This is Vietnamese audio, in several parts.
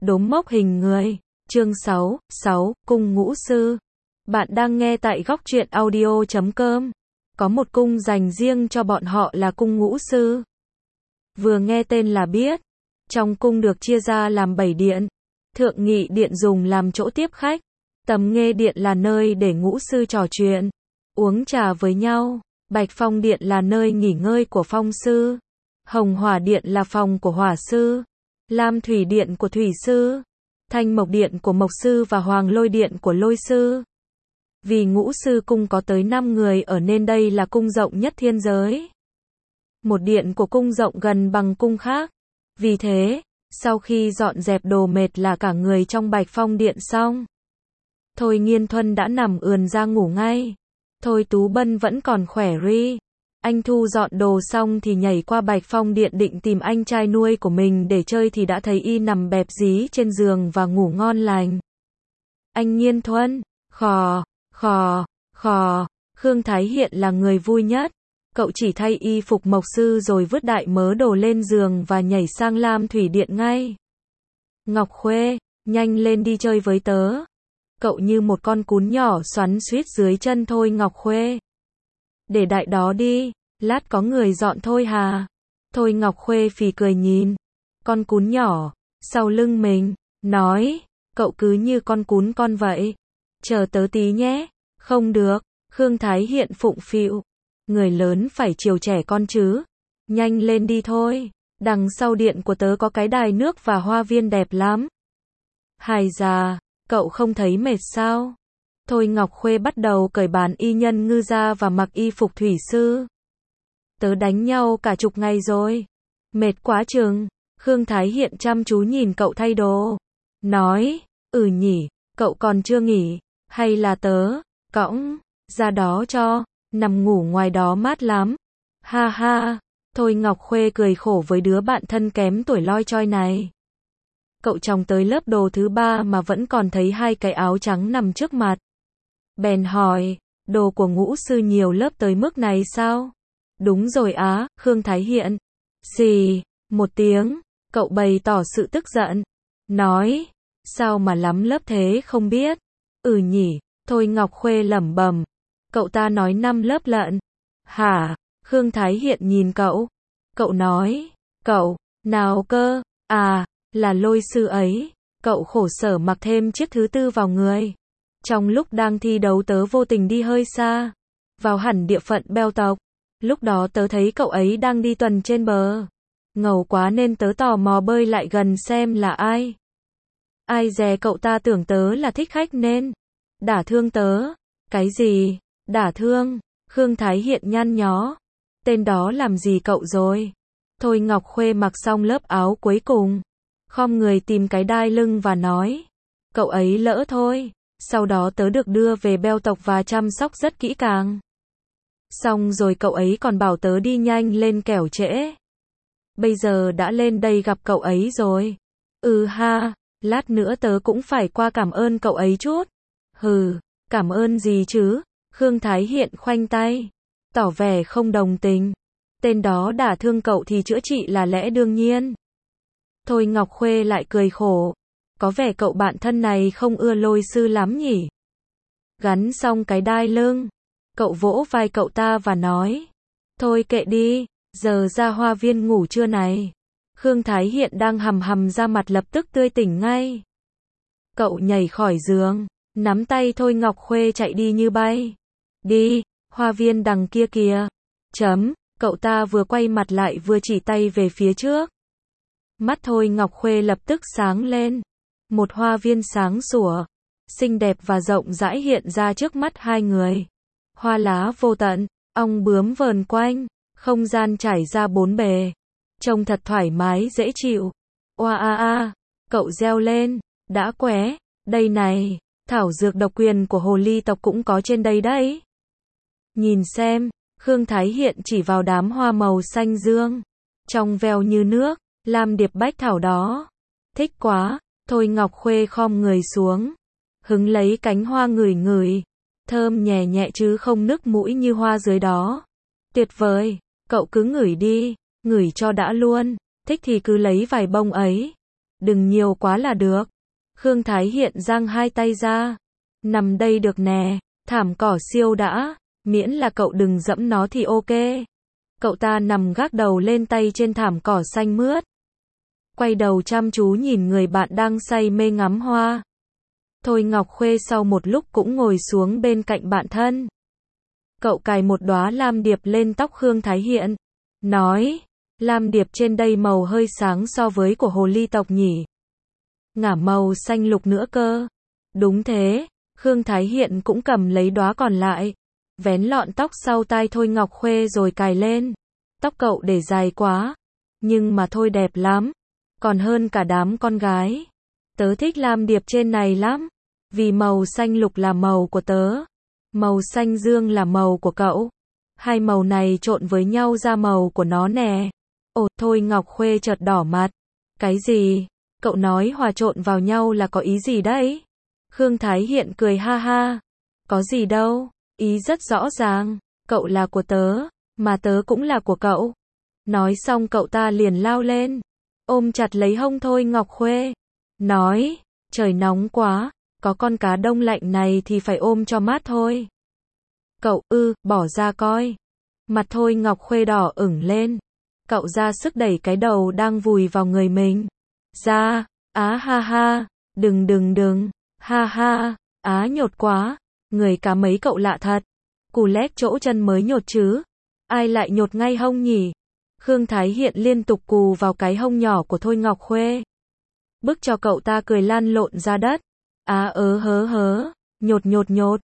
Đốm mốc hình người. Chương 6, Cung ngũ sư. Bạn đang nghe tại góc truyện audio.com. Có một cung dành riêng cho bọn họ là cung ngũ sư. Vừa nghe tên là biết. Trong cung được chia ra làm 7 điện. Thượng nghị điện dùng làm chỗ tiếp khách. Tầm nghê điện là nơi để ngũ sư trò chuyện, uống trà với nhau. Bạch phong điện là nơi nghỉ ngơi của phong sư. Hồng hỏa điện là phòng của hỏa sư. Lam thủy điện của thủy sư. Thanh mộc điện của mộc sư và hoàng lôi điện của lôi sư. Vì ngũ sư cung có tới 5 người ở nên đây là cung rộng nhất thiên giới. Một điện của cung rộng gần bằng cung khác. Vì thế, sau khi dọn dẹp đồ mệt là cả người trong Bạch Phong điện xong, Thôi Nghiên Thuân đã nằm ườn ra ngủ ngay. Thôi Tú Bân vẫn còn khỏe ri. Anh Thu dọn đồ xong thì nhảy qua Bạch Phong điện định tìm anh trai nuôi của mình để chơi thì đã thấy y nằm bẹp dí trên giường và ngủ ngon lành. Anh Nghiên Thuân, khò, khò, khò, Khương Thái Hiện là người vui nhất. Cậu chỉ thay y phục mộc sư rồi vứt đại mớ đồ lên giường và nhảy sang Lam Thủy Điện ngay. Ngọc Khuê, nhanh lên đi chơi với tớ. Cậu như một con cún nhỏ xoắn xuýt dưới chân Thôi Ngọc Khuê. Để đại đó đi, lát có người dọn thôi hà. Thôi Ngọc Khuê phì cười nhìn con cún nhỏ sau lưng mình, nói, cậu cứ như con cún con vậy. Chờ tớ tí nhé. Không được, Khương Thái Hiện phụng phịu. Người lớn phải chiều trẻ con chứ. Nhanh lên đi thôi. Đằng sau điện của tớ có cái đài nước và hoa viên đẹp lắm. Hài già, cậu không thấy mệt sao? Thôi Ngọc Khuê bắt đầu cởi bàn y nhân ngư ra và mặc y phục thủy sư. Tớ đánh nhau cả chục ngày rồi. Mệt quá chừng. Khương Thái Hiện chăm chú nhìn cậu thay đồ. Nói, nhỉ, cậu còn chưa nghỉ. Hay là tớ cõng ra đó cho. Nằm ngủ ngoài đó mát lắm. Ha ha. Thôi Ngọc Khuê cười khổ với đứa bạn thân kém tuổi loi choi này. Cậu chồng tới lớp đồ thứ 3 mà vẫn còn thấy 2 cái áo trắng nằm trước mặt. Bèn hỏi, đồ của ngũ sư nhiều lớp tới mức này sao? Đúng rồi á, Khương Thái Hiện. Xì, một tiếng, cậu bày tỏ sự tức giận. Nói, sao mà lắm lớp thế không biết? Nhỉ, Thôi Ngọc Khuê lẩm bẩm. Cậu ta nói 5 lớp lận. Hả? Khương Thái Hiện nhìn cậu. Cậu nói, cậu, nào cơ, là lôi sư ấy. Cậu khổ sở mặc thêm chiếc thứ 4 vào người. Trong lúc đang thi đấu tớ vô tình đi hơi xa, vào hẳn địa phận Beo tộc. Lúc đó tớ thấy cậu ấy đang đi tuần trên bờ. Ngầu quá nên tớ tò mò bơi lại gần xem là ai. Ai dè cậu ta tưởng tớ là thích khách nên đả thương tớ. Cái gì? Đả thương? Khương Thái Hiện nhăn nhó. Tên đó làm gì cậu rồi? Thôi Ngọc Khuê mặc xong lớp áo cuối cùng, khom người tìm cái đai lưng và nói, cậu ấy lỡ thôi. Sau đó tớ được đưa về Beo tộc và chăm sóc rất kỹ càng. Xong rồi cậu ấy còn bảo tớ đi nhanh lên kẻo trễ. Bây giờ đã lên đây gặp cậu ấy rồi. Ha, lát nữa tớ cũng phải qua cảm ơn cậu ấy chút. Hừ, cảm ơn gì chứ? Khương Thái Hiện khoanh tay, tỏ vẻ không đồng tình. Tên đó đả thương cậu thì chữa trị là lẽ đương nhiên. Thôi Ngọc Khuê lại cười khổ. Có vẻ cậu bạn thân này không ưa lôi sư lắm nhỉ? Gắn xong cái đai lưng, cậu vỗ vai cậu ta và nói, thôi kệ đi, giờ ra hoa viên ngủ trưa này. Khương Thái Hiện đang hầm ra mặt lập tức tươi tỉnh ngay. Cậu nhảy khỏi giường, nắm tay Thôi Ngọc Khuê chạy đi như bay. Đi, hoa viên đằng kia kìa. Cậu ta vừa quay mặt lại vừa chỉ tay về phía trước. Mắt Thôi Ngọc Khuê lập tức sáng lên. Một hoa viên sáng sủa, xinh đẹp và rộng rãi hiện ra trước mắt hai người. Hoa lá vô tận, ong bướm vờn quanh, không gian trải ra 4 bề. Trông thật thoải mái dễ chịu. Oa cậu reo lên, đã qué, đây này, thảo dược độc quyền của hồ ly tộc cũng có trên đây đấy. Nhìn xem, Khương Thái Hiện chỉ vào đám hoa màu xanh dương, trong veo như nước, lam điệp bách thảo đó. Thích quá. Thôi Ngọc Khuê khom người xuống, hứng lấy cánh hoa ngửi ngửi, thơm nhẹ nhẹ chứ không nức mũi như hoa dưới đó. Tuyệt vời, cậu cứ ngửi đi, ngửi cho đã luôn, thích thì cứ lấy vài bông ấy. đừng nhiều quá là được. Khương Thái Hiện giang hai tay ra. Nằm đây được nè, thảm cỏ siêu đã, miễn là cậu đừng dẫm nó thì ok. Cậu ta nằm gác đầu lên tay trên thảm cỏ xanh mướt. Quay đầu chăm chú nhìn người bạn đang say mê ngắm hoa. Thôi Ngọc Khuê sau một lúc cũng ngồi xuống bên cạnh bạn thân. Cậu cài một đóa lam điệp lên tóc Khương Thái Hiện. Nói, lam điệp trên đây màu hơi sáng so với của hồ ly tộc nhỉ. Ngả màu xanh lục nữa cơ. Đúng thế, Khương Thái Hiện cũng cầm lấy đóa còn lại. Vén lọn tóc sau tai Thôi Ngọc Khuê rồi cài lên. Tóc cậu để dài quá. Nhưng mà thôi đẹp lắm. Còn hơn cả đám con gái. Tớ thích lam điệp trên này lắm. Vì màu xanh lục là màu của tớ. Màu xanh dương là màu của cậu. Hai màu này trộn với nhau ra màu của nó nè. Ồ, Thôi Ngọc Khuê chợt đỏ mặt. Cái gì? Cậu nói hòa trộn vào nhau là có ý gì đấy? Khương Thái Hiện cười ha ha. Có gì đâu, ý rất rõ ràng. Cậu là của tớ, mà tớ cũng là của cậu. Nói xong cậu ta liền lao lên, ôm chặt lấy hông Thôi Ngọc Khuê. Nói, trời nóng quá, có con cá đông lạnh này thì phải ôm cho mát thôi. Cậu, bỏ ra coi. Mặt Thôi Ngọc Khuê đỏ ửng lên. Cậu ra sức đẩy cái đầu đang vùi vào người mình. Ra, á ha ha, đừng, ha ha, á nhột quá, người cá mấy cậu lạ thật. Cù lét chỗ chân mới nhột chứ. Ai lại nhột ngay hông nhỉ? Khương Thái Hiện liên tục cù vào cái hông nhỏ của Thôi Ngọc Khuê. Bức cho cậu ta cười lăn lộn ra đất. Hớ, nhột,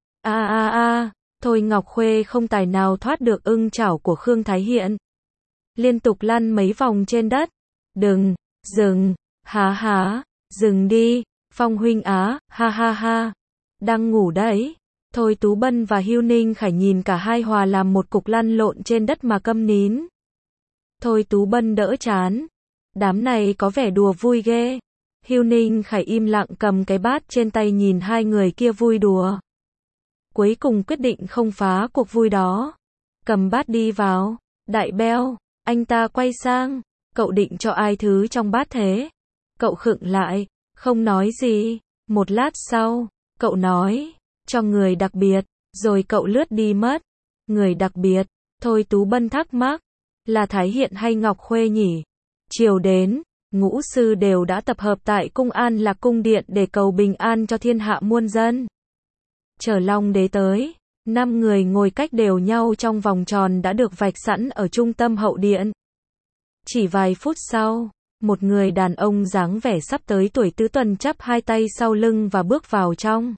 Thôi Ngọc Khuê không tài nào thoát được ưng chảo của Khương Thái Hiện. Liên tục lăn mấy vòng trên đất. Đừng, dừng, há, dừng đi, Phong huynh á, ha. Đang ngủ đấy. Thôi Tú Bân và Hưu Ninh Khải nhìn cả hai hòa làm một cục lăn lộn trên đất mà câm nín. Thôi Tú Bân đỡ chán. Đám này có vẻ đùa vui ghê. Hưu Ninh Khải im lặng cầm cái bát trên tay nhìn hai người kia vui đùa. Cuối cùng quyết định không phá cuộc vui đó. Cầm bát đi vào. Đại beo, anh ta quay sang. Cậu định cho ai thứ trong bát thế? Cậu khựng lại, không nói gì. Một lát sau, cậu nói, cho người đặc biệt. Rồi cậu lướt đi mất. Người đặc biệt, Thôi Tú Bân thắc mắc. Là Thái Hiện hay Ngọc Khuê nhỉ? Chiều đến, ngũ sư đều đã tập hợp tại Cung An Lạc Cung Điện để cầu bình an cho thiên hạ muôn dân. Chờ Long Đế tới, 5 người ngồi cách đều nhau trong vòng tròn đã được vạch sẵn ở trung tâm hậu điện. Chỉ vài phút sau, một người đàn ông dáng vẻ sắp tới tuổi tứ tuần chắp hai tay sau lưng và bước vào trong.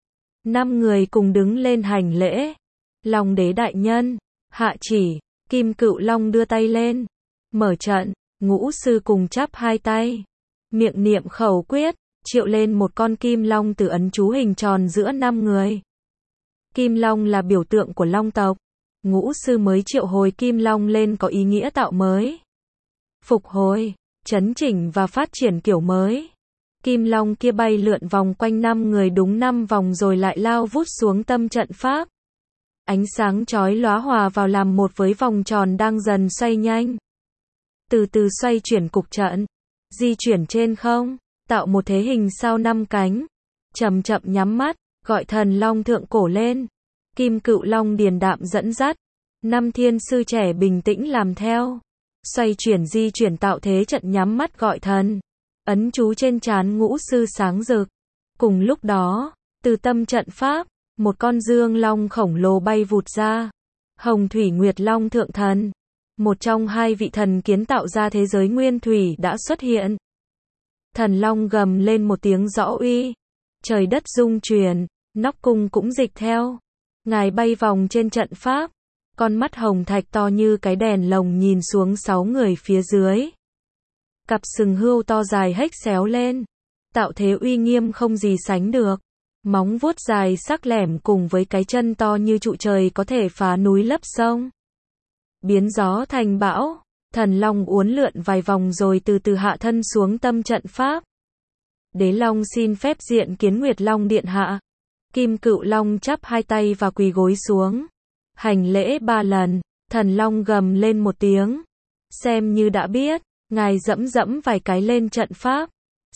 5 người cùng đứng lên hành lễ. Long Đế đại nhân, hạ chỉ. Kim Cựu Long đưa tay lên, mở trận. Ngũ sư cùng chắp hai tay, miệng niệm khẩu quyết, triệu lên một con kim long từ ấn chú hình tròn giữa 5 người. Kim long là biểu tượng của long tộc. Ngũ sư mới triệu hồi kim long lên có ý nghĩa tạo mới, phục hồi, chấn chỉnh và phát triển kiểu mới. Kim long kia bay lượn vòng quanh 5 người đúng 5 vòng rồi lại lao vút xuống tâm trận pháp. Ánh sáng chói lóa hòa vào làm một với vòng tròn đang dần xoay nhanh. Từ từ xoay chuyển cục trận, di chuyển trên không, tạo một thế hình sao 5 cánh. Chậm chậm nhắm mắt, gọi thần long thượng cổ lên. Kim Cựu Long điềm đạm dẫn dắt. 5 thiên sư trẻ bình tĩnh làm theo. Xoay chuyển di chuyển tạo thế trận nhắm mắt gọi thần. Ấn chú trên trán ngũ sư sáng rực. Cùng lúc đó, từ tâm trận pháp, một con dương long khổng lồ bay vụt ra. Hồng Thủy Nguyệt Long thượng thần, một trong hai vị thần kiến tạo ra thế giới nguyên thủy đã xuất hiện. Thần long gầm lên một tiếng rõ uy. Trời đất rung chuyển, nóc cung cũng dịch theo. Ngài bay vòng trên trận pháp. Con mắt hồng thạch to như cái đèn lồng nhìn xuống 6 người phía dưới. Cặp sừng hươu to dài hếch xéo lên. Tạo thế uy nghiêm không gì sánh được. Móng vuốt dài sắc lẻm cùng với cái chân to như trụ trời có thể phá núi lấp sông. Biến gió thành bão, thần long uốn lượn vài vòng rồi từ từ hạ thân xuống tâm trận pháp. Đế long xin phép diện kiến Nguyệt Long điện hạ. Kim Cựu Long chắp hai tay và quỳ gối xuống. Hành lễ 3 lần, thần long gầm lên một tiếng. Xem như đã biết, ngài dẫm vài cái lên trận pháp.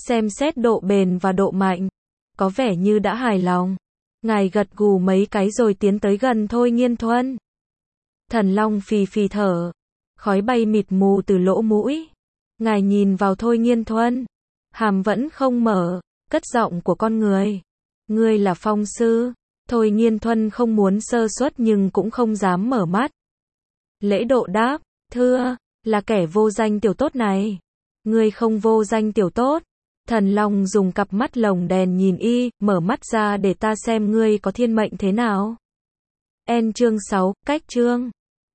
xem xét độ bền và độ mạnh. Có vẻ như đã hài lòng. Ngài gật gù mấy cái rồi tiến tới gần Thôi Nghiên Thuân. Thần Long phì phì thở. Khói bay mịt mù từ lỗ mũi. Ngài nhìn vào Thôi Nghiên Thuân. Hàm vẫn không mở. Cất giọng của con người. Ngươi là phong sư. Thôi Nghiên Thuân không muốn sơ suất nhưng cũng không dám mở mắt. Lễ độ đáp. Thưa, là kẻ vô danh tiểu tốt này. Ngươi không vô danh tiểu tốt. Thần Long dùng cặp mắt lồng đèn nhìn y, mở mắt ra để ta xem ngươi có thiên mệnh thế nào. Chương 6, cách chương.